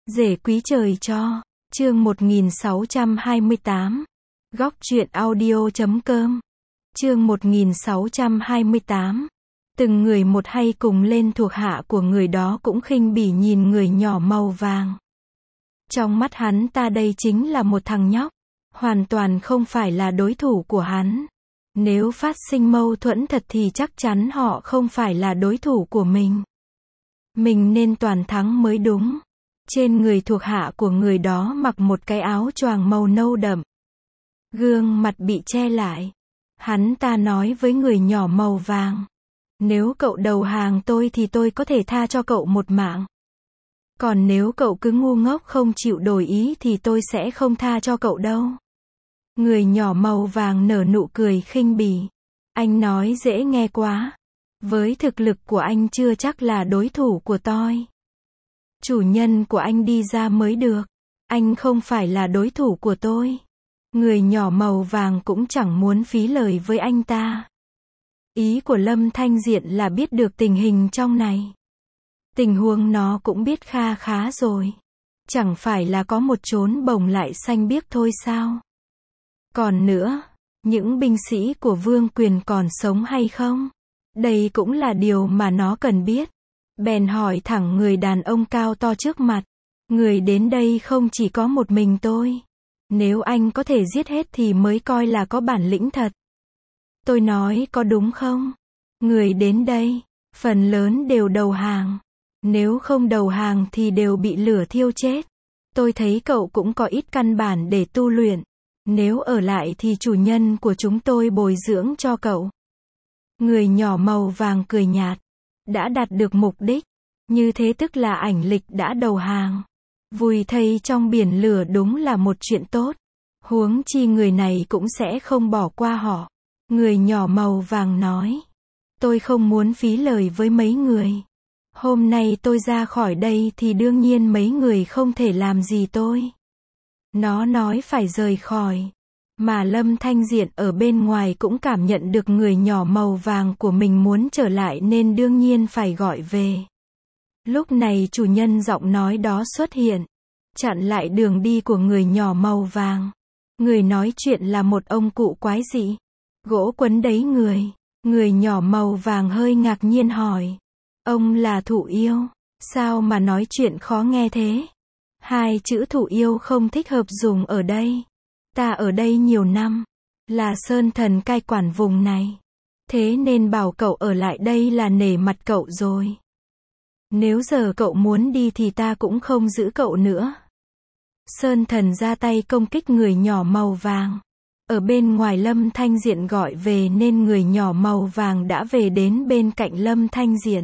Rể quý trời cho. Chương 1628. Góc truyện audio.com. Chương 1628. Từng người một hay cùng lên thuộc hạ của người đó cũng khinh bỉ nhìn người nhỏ màu vàng. Trong mắt hắn ta đây chính là một thằng nhóc, hoàn toàn không phải là đối thủ của hắn. Nếu phát sinh mâu thuẫn thật thì chắc chắn họ không phải là đối thủ của mình. Mình nên toàn thắng mới đúng. Trên người thuộc hạ của người đó mặc một cái áo choàng màu nâu đậm. Gương mặt bị che lại. Hắn ta nói với người nhỏ màu vàng. Nếu cậu đầu hàng tôi thì tôi có thể tha cho cậu một mạng. Còn nếu cậu cứ ngu ngốc không chịu đổi ý thì tôi sẽ không tha cho cậu đâu. Người nhỏ màu vàng nở nụ cười khinh bỉ. Anh nói dễ nghe quá. Với thực lực của anh chưa chắc là đối thủ của tôi. Chủ nhân của anh đi ra mới được. Anh không phải là đối thủ của tôi. Người nhỏ màu vàng cũng chẳng muốn phí lời với anh ta. Ý của Lâm Thanh Diện là biết được tình hình trong này. Tình huống nó cũng biết kha khá rồi. Chẳng phải là có một chốn bồng lại xanh biếc thôi sao? Còn nữa, những binh sĩ của Vương Quyền còn sống hay không? Đây cũng là điều mà nó cần biết. Bèn hỏi thẳng người đàn ông cao to trước mặt. Người đến đây không chỉ có một mình tôi. Nếu anh có thể giết hết thì mới coi là có bản lĩnh thật. Tôi nói có đúng không? Người đến đây, phần lớn đều đầu hàng. Nếu không đầu hàng thì đều bị lửa thiêu chết. Tôi thấy cậu cũng có ít căn bản để tu luyện. Nếu ở lại thì chủ nhân của chúng tôi bồi dưỡng cho cậu. Người nhỏ màu vàng cười nhạt. Đã đạt được mục đích. Như thế tức là ảnh lịch đã đầu hàng. Vùi thây trong biển lửa đúng là một chuyện tốt. Huống chi người này cũng sẽ không bỏ qua họ. Người nhỏ màu vàng nói. Tôi không muốn phí lời với mấy người. Hôm nay tôi ra khỏi đây thì đương nhiên mấy người không thể làm gì tôi. Nó nói phải rời khỏi. Mà Lâm Thanh Diện ở bên ngoài cũng cảm nhận được người nhỏ màu vàng của mình muốn trở lại nên đương nhiên phải gọi về. Lúc này chủ nhân giọng nói đó xuất hiện. Chặn lại đường đi của người nhỏ màu vàng. Người nói chuyện là một ông cụ quái dị. Gỗ quấn đấy người. Người nhỏ màu vàng hơi ngạc nhiên hỏi. Ông là Thụ Yêu. Sao mà nói chuyện khó nghe thế? Hai chữ Thụ Yêu không thích hợp dùng ở đây. Ta ở đây nhiều năm. Là sơn thần cai quản vùng này. Thế nên bảo cậu ở lại đây là nể mặt cậu rồi. Nếu giờ cậu muốn đi thì ta cũng không giữ cậu nữa. Sơn thần ra tay công kích người nhỏ màu vàng. Ở bên ngoài Lâm Thanh Diện gọi về nên người nhỏ màu vàng đã về đến bên cạnh Lâm Thanh Diện.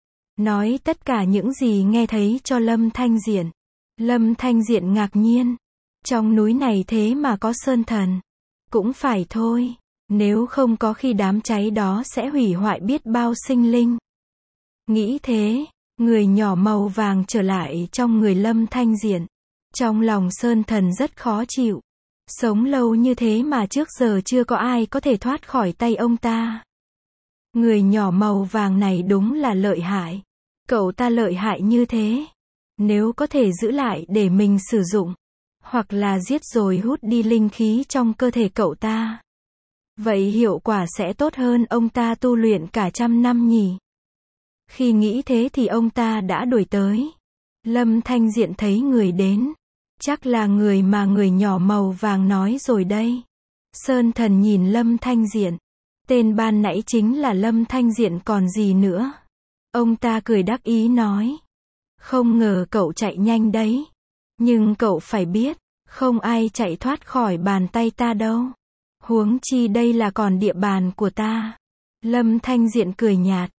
Nói tất cả những gì nghe thấy cho Lâm Thanh Diện. Lâm Thanh Diện ngạc nhiên. Trong núi này thế mà có sơn thần. Cũng phải thôi. Nếu không có khi đám cháy đó sẽ hủy hoại biết bao sinh linh. Nghĩ thế, người nhỏ màu vàng trở lại trong người Lâm Thanh Diện. Trong lòng sơn thần rất khó chịu. Sống lâu như thế mà trước giờ chưa có ai có thể thoát khỏi tay ông ta. Người nhỏ màu vàng này đúng là lợi hại. Cậu ta lợi hại như thế. Nếu có thể giữ lại để mình sử dụng. Hoặc là giết rồi hút đi linh khí trong cơ thể cậu ta. Vậy hiệu quả sẽ tốt hơn ông ta tu luyện cả trăm năm nhỉ. Khi nghĩ thế thì ông ta đã đuổi tới. Lâm Thanh Diện thấy người đến. Chắc là người mà người nhỏ màu vàng nói rồi đây. Sơn thần nhìn Lâm Thanh Diện. Tên ban nãy chính là Lâm Thanh Diện còn gì nữa. Ông ta cười đắc ý nói. Không ngờ cậu chạy nhanh đấy. Nhưng cậu phải biết, không ai chạy thoát khỏi bàn tay ta đâu. Huống chi đây là còn địa bàn của ta. Lâm Thanh Diện cười nhạt.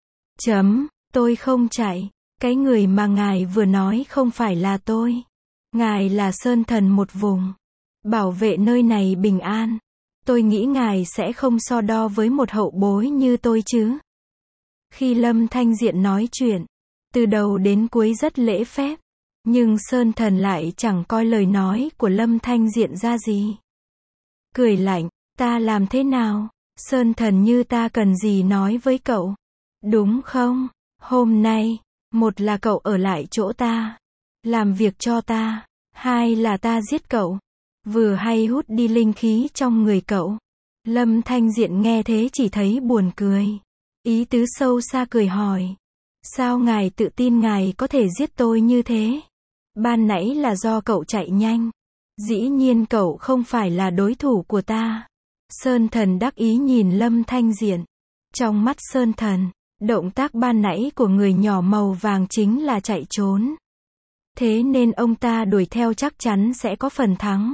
Tôi không chạy. Cái người mà ngài vừa nói không phải là tôi. Ngài là sơn thần một vùng. Bảo vệ nơi này bình an. Tôi nghĩ ngài sẽ không so đo với một hậu bối như tôi chứ. Khi Lâm Thanh Diện nói chuyện, từ đầu đến cuối rất lễ phép. Nhưng sơn thần lại chẳng coi lời nói của Lâm Thanh Diện ra gì. Cười lạnh, ta làm thế nào? Sơn thần như ta cần gì nói với cậu? Đúng không? Hôm nay, một là cậu ở lại chỗ ta. làm việc cho ta, hai là ta giết cậu, vừa hay hút đi linh khí trong người cậu. Lâm Thanh Diện nghe thế chỉ thấy buồn cười. Ý tứ sâu xa cười hỏi. Sao ngài tự tin ngài có thể giết tôi như thế? Ban nãy là do cậu chạy nhanh. Dĩ nhiên cậu không phải là đối thủ của ta. Sơn Thần đắc ý nhìn Lâm Thanh Diện. Trong mắt Sơn Thần, động tác ban nãy của người nhỏ màu vàng chính là chạy trốn. Thế nên ông ta đuổi theo chắc chắn sẽ có phần thắng.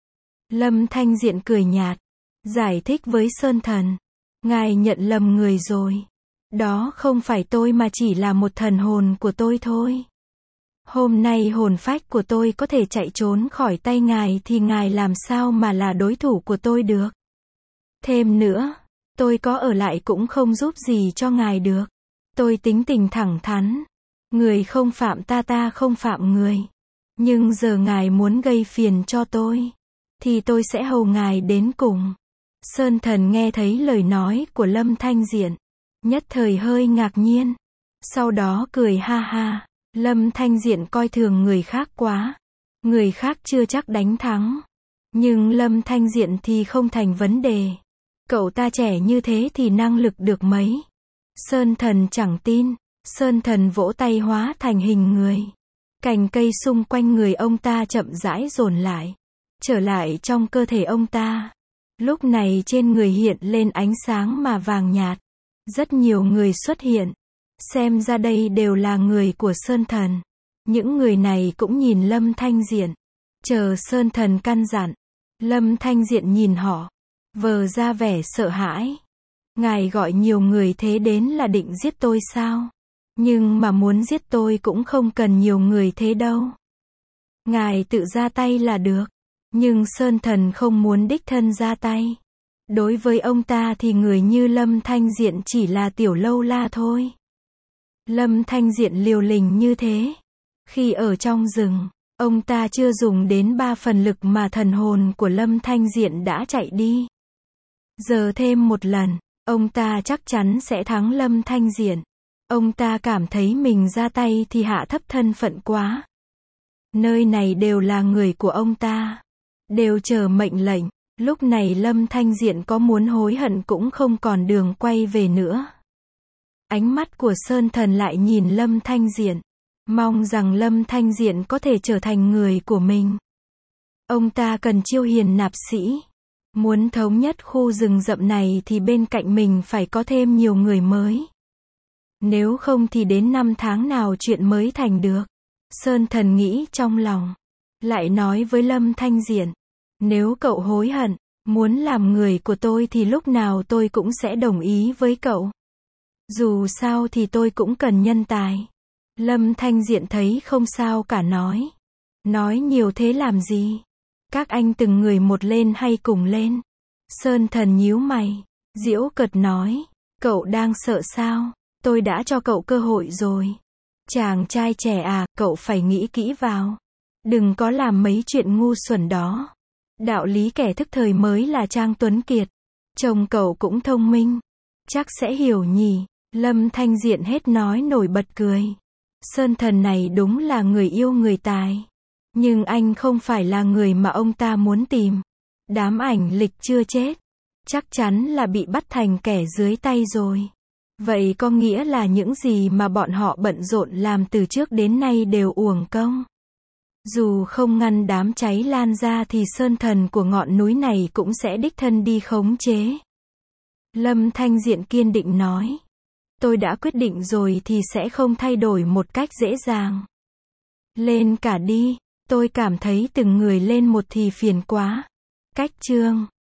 Lâm Thanh Diện cười nhạt, giải thích với Sơn Thần. Ngài nhận lầm người rồi. Đó không phải tôi mà chỉ là một thần hồn của tôi thôi. Hôm nay hồn phách của tôi có thể chạy trốn khỏi tay ngài thì ngài làm sao mà là đối thủ của tôi được. Thêm nữa, tôi có ở lại cũng không giúp gì cho ngài được. Tôi tính tình thẳng thắn. Người không phạm ta, ta không phạm người. Nhưng giờ ngài muốn gây phiền cho tôi, thì tôi sẽ hầu ngài đến cùng. Sơn Thần nghe thấy lời nói của Lâm Thanh Diện, nhất thời hơi ngạc nhiên. Sau đó cười ha ha. Lâm Thanh Diện coi thường người khác quá. Người khác chưa chắc đánh thắng. Nhưng Lâm Thanh Diện thì không thành vấn đề. Cậu ta trẻ như thế thì năng lực được mấy. Sơn Thần chẳng tin. Sơn Thần vỗ tay hóa thành hình người. Cành cây xung quanh người ông ta chậm rãi dồn lại, trở lại trong cơ thể ông ta. Lúc này trên người hiện lên ánh sáng mà vàng nhạt. Rất nhiều người xuất hiện. Xem ra đây đều là người của Sơn Thần. Những người này cũng nhìn Lâm Thanh Diện. Chờ Sơn Thần căn dặn. Lâm Thanh Diện nhìn họ, vờ ra vẻ sợ hãi. Ngài gọi nhiều người thế đến là định giết tôi sao? Nhưng mà muốn giết tôi cũng không cần nhiều người thế đâu. Ngài tự ra tay là được. Nhưng Sơn Thần không muốn đích thân ra tay. Đối với ông ta thì người như Lâm Thanh Diện chỉ là tiểu lâu la thôi. Lâm Thanh Diện liều lĩnh như thế. Khi ở trong rừng, ông ta chưa dùng đến 3 phần lực mà thần hồn của Lâm Thanh Diện đã chạy đi. Giờ thêm một lần, ông ta chắc chắn sẽ thắng Lâm Thanh Diện. Ông ta cảm thấy mình ra tay thì hạ thấp thân phận quá. Nơi này đều là người của ông ta, đều chờ mệnh lệnh. Lúc này Lâm Thanh Diện có muốn hối hận cũng không còn đường quay về nữa. Ánh mắt của Sơn Thần lại nhìn Lâm Thanh Diện, mong rằng Lâm Thanh Diện có thể trở thành người của mình. Ông ta cần chiêu hiền nạp sĩ. Muốn thống nhất khu rừng rậm này thì bên cạnh mình phải có thêm nhiều người mới. Nếu không thì đến 5 tháng nào chuyện mới thành được. Sơn Thần nghĩ trong lòng. Lại nói với Lâm Thanh Diện. Nếu cậu hối hận, muốn làm người của tôi thì lúc nào tôi cũng sẽ đồng ý với cậu. Dù sao thì tôi cũng cần nhân tài. Lâm Thanh Diện thấy không sao cả nói. Nói nhiều thế làm gì? Các anh từng người một lên hay cùng lên? Sơn Thần nhíu mày, giễu cợt nói. Cậu đang sợ sao? Tôi đã cho cậu cơ hội rồi. Chàng trai trẻ à, cậu phải nghĩ kỹ vào. Đừng có làm mấy chuyện ngu xuẩn đó. Đạo lý kẻ thức thời mới là Trang Tuấn Kiệt. Chồng cậu cũng thông minh. Chắc sẽ hiểu nhỉ. Lâm Thanh Diện hết nói nổi bật cười. Sơn Thần này đúng là người yêu người tài. Nhưng anh không phải là người mà ông ta muốn tìm. Đám ảnh lịch chưa chết. Chắc chắn là bị bắt thành kẻ dưới tay rồi. Vậy có nghĩa là những gì mà bọn họ bận rộn làm từ trước đến nay đều uổng công. Dù không ngăn đám cháy lan ra thì Sơn Thần của ngọn núi này cũng sẽ đích thân đi khống chế. Lâm Thanh Diện kiên định nói. Tôi đã quyết định rồi thì sẽ không thay đổi một cách dễ dàng. Lên cả đi, tôi cảm thấy từng người lên một thì phiền quá. Cách chương